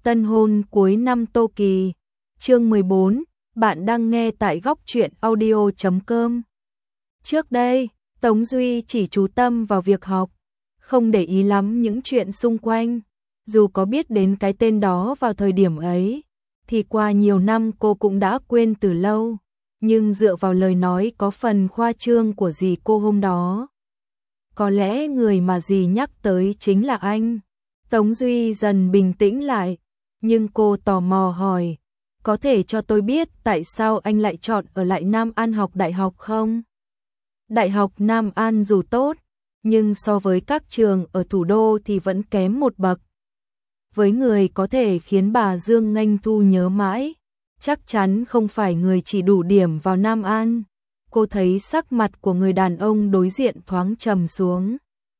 Tân hôn cuối năm Tô Kỳ. Chương 14, bạn đang nghe tại góc truyện audio.com. Trước đây, Tống Duy chỉ chú tâm vào việc học, không để ý lắm những chuyện xung quanh. Dù có biết đến cái tên đó vào thời điểm ấy, thì qua nhiều năm cô cũng đã quên từ lâu. Nhưng dựa vào lời nói có phần khoa trương của dì cô hôm đó, có lẽ người mà dì nhắc tới chính là anh. Tống Duy dần bình tĩnh lại, nhưng cô tò mò hỏi, có thể cho tôi biết tại sao anh lại chọn ở lại Nam An học đại học không? Đại học Nam An dù tốt, nhưng so với các trường ở thủ đô thì vẫn kém một bậc. Với người có thể khiến bà Dương Nghênh Thu nhớ mãi, chắc chắn không phải người chỉ đủ điểm vào Nam An. Cô thấy sắc mặt của người đàn ông đối diện thoáng trầm xuống.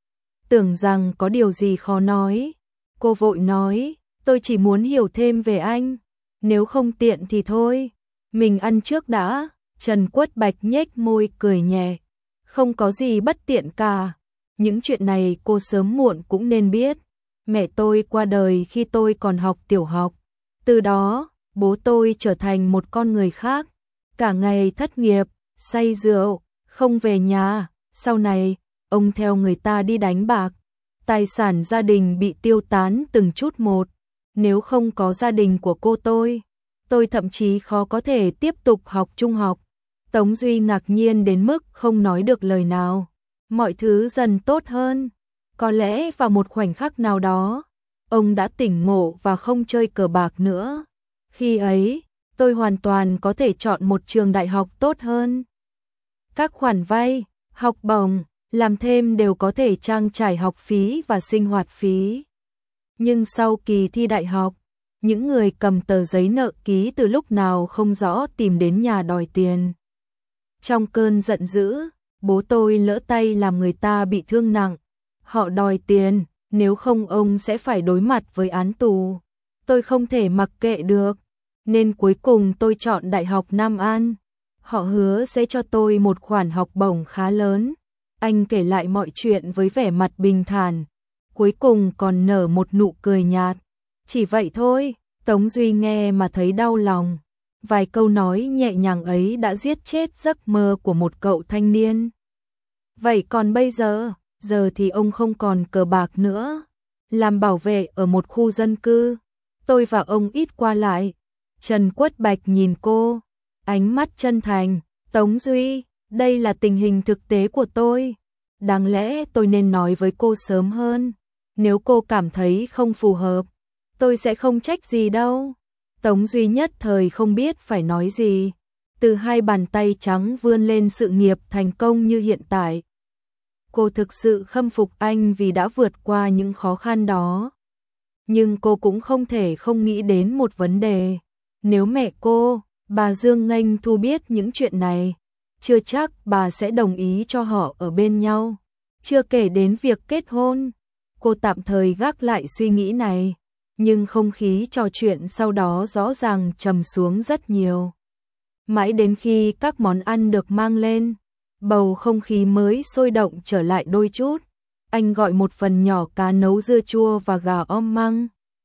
Tưởng rằng có điều gì khó nói, cô vội nói, tôi chỉ muốn hiểu thêm về anh, nếu không tiện thì thôi, mình ăn trước đã. Trần Quất Bạch nhếch môi cười nhẹ, không có gì bất tiện cả, những chuyện này cô sớm muộn cũng nên biết. Mẹ tôi qua đời khi tôi còn học tiểu học, từ đó bố tôi trở thành một con người khác, cả ngày thất nghiệp, say rượu, không về nhà. Sau này, ông theo người ta đi đánh bạc, tài sản gia đình bị tiêu tán từng chút một. Nếu không có gia đình của cô tôi thậm chí khó có thể tiếp tục học trung học. Tống Duy ngạc nhiên đến mức không nói được lời nào. Mọi thứ dần tốt hơn. Có lẽ vào một khoảnh khắc nào đó, ông đã tỉnh ngộ và không chơi cờ bạc nữa. Khi ấy, tôi hoàn toàn có thể chọn một trường đại học tốt hơn. Các khoản vay, học bổng, làm thêm đều có thể trang trải học phí và sinh hoạt phí. Nhưng sau kỳ thi đại học, những người cầm tờ giấy nợ ký từ lúc nào không rõ tìm đến nhà đòi tiền. Trong cơn giận dữ, bố tôi lỡ tay làm người ta bị thương nặng. Họ đòi tiền, nếu không ông sẽ phải đối mặt với án tù. Tôi không thể mặc kệ được, nên cuối cùng tôi chọn Đại học Nam An. Họ hứa sẽ cho tôi một khoản học bổng khá lớn. Anh kể lại mọi chuyện với vẻ mặt bình thản, cuối cùng còn nở một nụ cười nhạt. Chỉ vậy thôi, Tống Duy nghe mà thấy đau lòng. Vài câu nói nhẹ nhàng ấy đã giết chết giấc mơ của một cậu thanh niên. Vậy còn bây giờ thì ông không còn cờ bạc nữa. Làm bảo vệ ở một khu dân cư, tôi và ông ít qua lại. Trần Quất Bạch nhìn cô, ánh mắt chân thành. Tống Duy, đây là tình hình thực tế của tôi. Đáng lẽ tôi nên nói với cô sớm hơn. Nếu cô cảm thấy không phù hợp, tôi sẽ không trách gì đâu. Tống Duy nhất thời không biết phải nói gì. Từ hai bàn tay trắng vươn lên sự nghiệp thành công như hiện tại, cô thực sự khâm phục anh vì đã vượt qua những khó khăn đó. Nhưng cô cũng không thể không nghĩ đến một vấn đề. Nếu mẹ cô, bà Dương Nghênh Thu biết những chuyện này, chưa chắc bà sẽ đồng ý cho họ ở bên nhau. Chưa kể đến việc kết hôn. Cô tạm thời gác lại suy nghĩ này, nhưng không khí trò chuyện sau đó rõ ràng trầm xuống rất nhiều. Mãi đến khi các món ăn được mang lên, bầu không khí mới sôi động trở lại đôi chút. Anh gọi một phần nhỏ cá nấu dưa chua và gà om măng,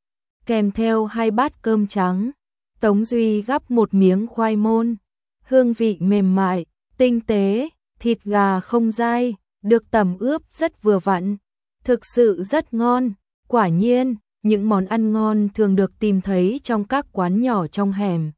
kèm theo 2 bát cơm trắng. Tống Duy gắp một miếng khoai môn, hương vị mềm mại, tinh tế, thịt gà không dai, được tẩm ướp rất vừa vặn, thực sự rất ngon. Quả nhiên, những món ăn ngon thường được tìm thấy trong các quán nhỏ trong hẻm.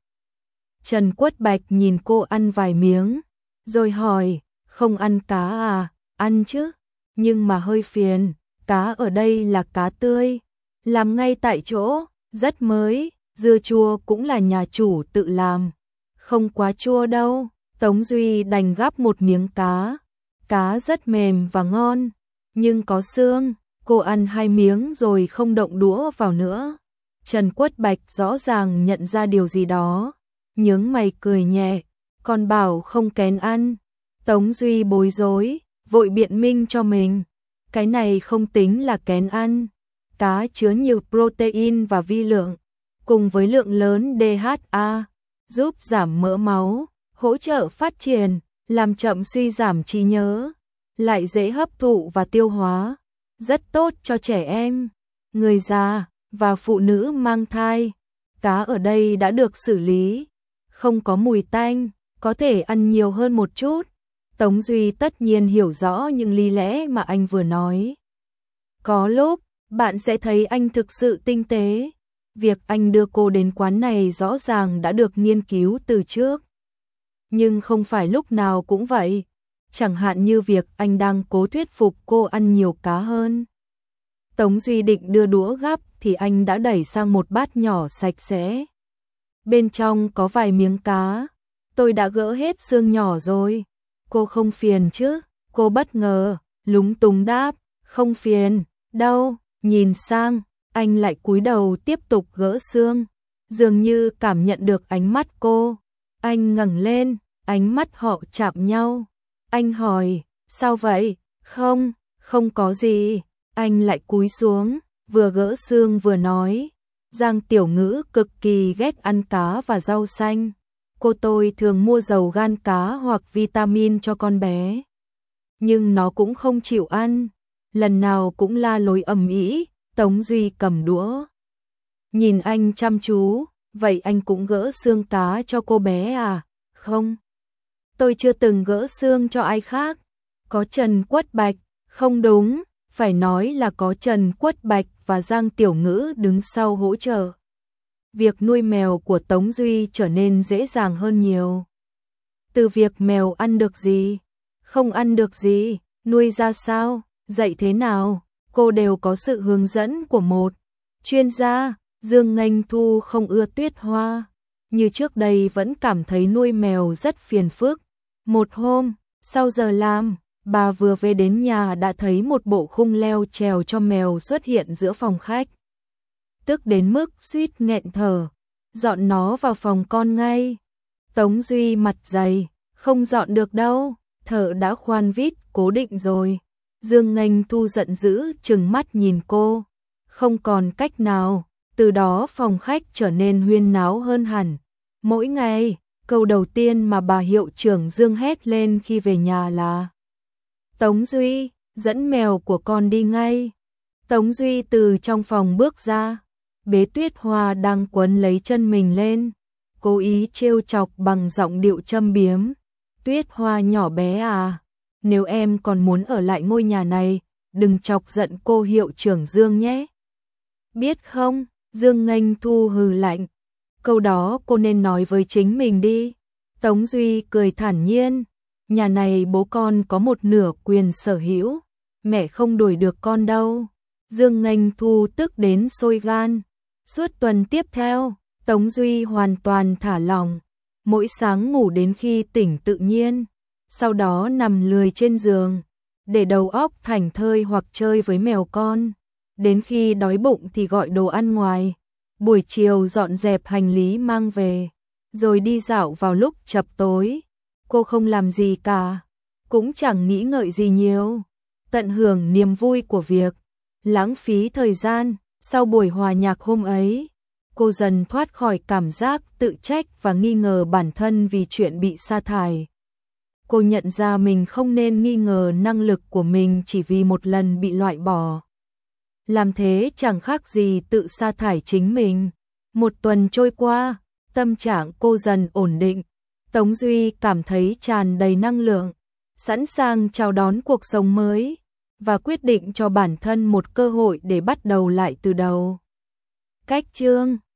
Trần Quất Bạch nhìn cô ăn vài miếng, rồi hỏi, không ăn cá à? Ăn chứ, nhưng mà hơi phiền, cá ở đây là cá tươi, làm ngay tại chỗ, rất mới, dưa chua cũng là nhà chủ tự làm, không quá chua đâu. Tống Duy đành gắp một miếng cá rất mềm và ngon, nhưng có xương. Cô ăn 2 miếng rồi không động đũa vào nữa. Trần Quất Bạch rõ ràng nhận ra điều gì đó, nhướng mày cười nhẹ, còn bảo không kén ăn. Tống Duy bối rối, vội biện minh cho mình, cái này không tính là kén ăn. Cá chứa nhiều protein và vi lượng, cùng với lượng lớn DHA, giúp giảm mỡ máu, hỗ trợ phát triển, làm chậm suy giảm trí nhớ, lại dễ hấp thụ và tiêu hóa, rất tốt cho trẻ em, người già. và phụ nữ mang thai. Cá ở đây đã được xử lý, không có mùi tanh, có thể ăn nhiều hơn một chút. Tống Duy tất nhiên hiểu rõ những lý lẽ mà anh vừa nói. Có lúc, bạn sẽ thấy anh thực sự tinh tế. Việc anh đưa cô đến quán này rõ ràng đã được nghiên cứu từ trước. Nhưng không phải lúc nào cũng vậy. Chẳng hạn như việc anh đang cố thuyết phục cô ăn nhiều cá hơn. Tống Duy định đưa đũa gắp thì anh đã đẩy sang một bát nhỏ sạch sẽ. Bên trong có vài miếng cá. Tôi đã gỡ hết xương nhỏ rồi. Cô không phiền chứ? Cô bất ngờ, lúng túng đáp, không phiền, đâu. Nhìn sang, anh lại cúi đầu tiếp tục gỡ xương. Dường như cảm nhận được ánh mắt cô. Anh ngẩng lên, ánh mắt họ chạm nhau. Anh hỏi, sao vậy? Không, không có gì. Anh lại cúi xuống, vừa gỡ xương vừa nói. Giang Tiểu Ngữ cực kỳ ghét ăn cá và rau xanh. Cô tôi thường mua dầu gan cá hoặc vitamin cho con bé. Nhưng nó cũng không chịu ăn. Lần nào cũng la lối ầm ĩ. Tống Duy cầm đũa. Nhìn anh chăm chú. Vậy anh cũng gỡ xương cá cho cô bé à? Không. Tôi chưa từng gỡ xương cho ai khác. Có Trần Quất Bạch. Không đúng. Phải nói là có Trần Quất Bạch và Giang Tiểu Ngữ đứng sau hỗ trợ. Việc nuôi mèo của Tống Duy trở nên dễ dàng hơn nhiều. Từ việc mèo ăn được gì, không ăn được gì, nuôi ra sao, dạy thế nào, cô đều có sự hướng dẫn của một chuyên gia. Dương Nghênh Thu không ưa Tuyết Hoa, như trước đây vẫn cảm thấy nuôi mèo rất phiền phức. Một hôm, sau giờ làm, bà vừa về đến nhà đã thấy một bộ khung leo trèo cho mèo xuất hiện giữa phòng khách. Tức đến mức suýt nghẹn thở, dọn nó vào phòng con ngay. Tống Duy mặt dày, không dọn được đâu, thợ đã khoan vít cố định rồi. Dương Nghênh Thu giận dữ trừng mắt nhìn cô, không còn cách nào. Từ đó phòng khách trở nên huyên náo hơn hẳn. Mỗi ngày, câu đầu tiên mà bà hiệu trưởng Dương hét lên khi về nhà là: Tống Duy, dẫn mèo của con đi ngay. Tống Duy từ trong phòng bước ra, bế Tuyết Hoa đang quấn lấy chân mình lên, cố ý trêu chọc bằng giọng điệu châm biếm. Tuyết Hoa nhỏ bé à, nếu em còn muốn ở lại ngôi nhà này, đừng chọc giận cô hiệu trưởng Dương nhé. Biết không? Dương Nghênh Thu hừ lạnh. Câu đó cô nên nói với chính mình đi. Tống Duy cười thản nhiên. Nhà này bố con có một nửa quyền sở hữu. Mẹ không đuổi được con đâu. Dương Nghênh Thu tức đến sôi gan. Suốt tuần tiếp theo, Tống Duy hoàn toàn thả lỏng. Mỗi sáng ngủ đến khi tỉnh tự nhiên. Sau đó nằm lười trên giường, để đầu óc thảnh thơi hoặc chơi với mèo con. Đến khi đói bụng thì gọi đồ ăn ngoài. Buổi chiều dọn dẹp hành lý mang về, rồi đi dạo vào lúc chập tối. Cô không làm gì cả, cũng chẳng nghĩ ngợi gì nhiều. Tận hưởng niềm vui của việc, lãng phí thời gian. Sau buổi hòa nhạc hôm ấy, cô dần thoát khỏi cảm giác tự trách và nghi ngờ bản thân vì chuyện bị sa thải. Cô nhận ra mình không nên nghi ngờ năng lực của mình chỉ vì một lần bị loại bỏ. Làm thế chẳng khác gì tự sa thải chính mình. Một tuần trôi qua, tâm trạng cô dần ổn định. Tống Duy cảm thấy tràn đầy năng lượng, sẵn sàng chào đón cuộc sống mới, và quyết định cho bản thân một cơ hội để bắt đầu lại từ đầu. Cách chương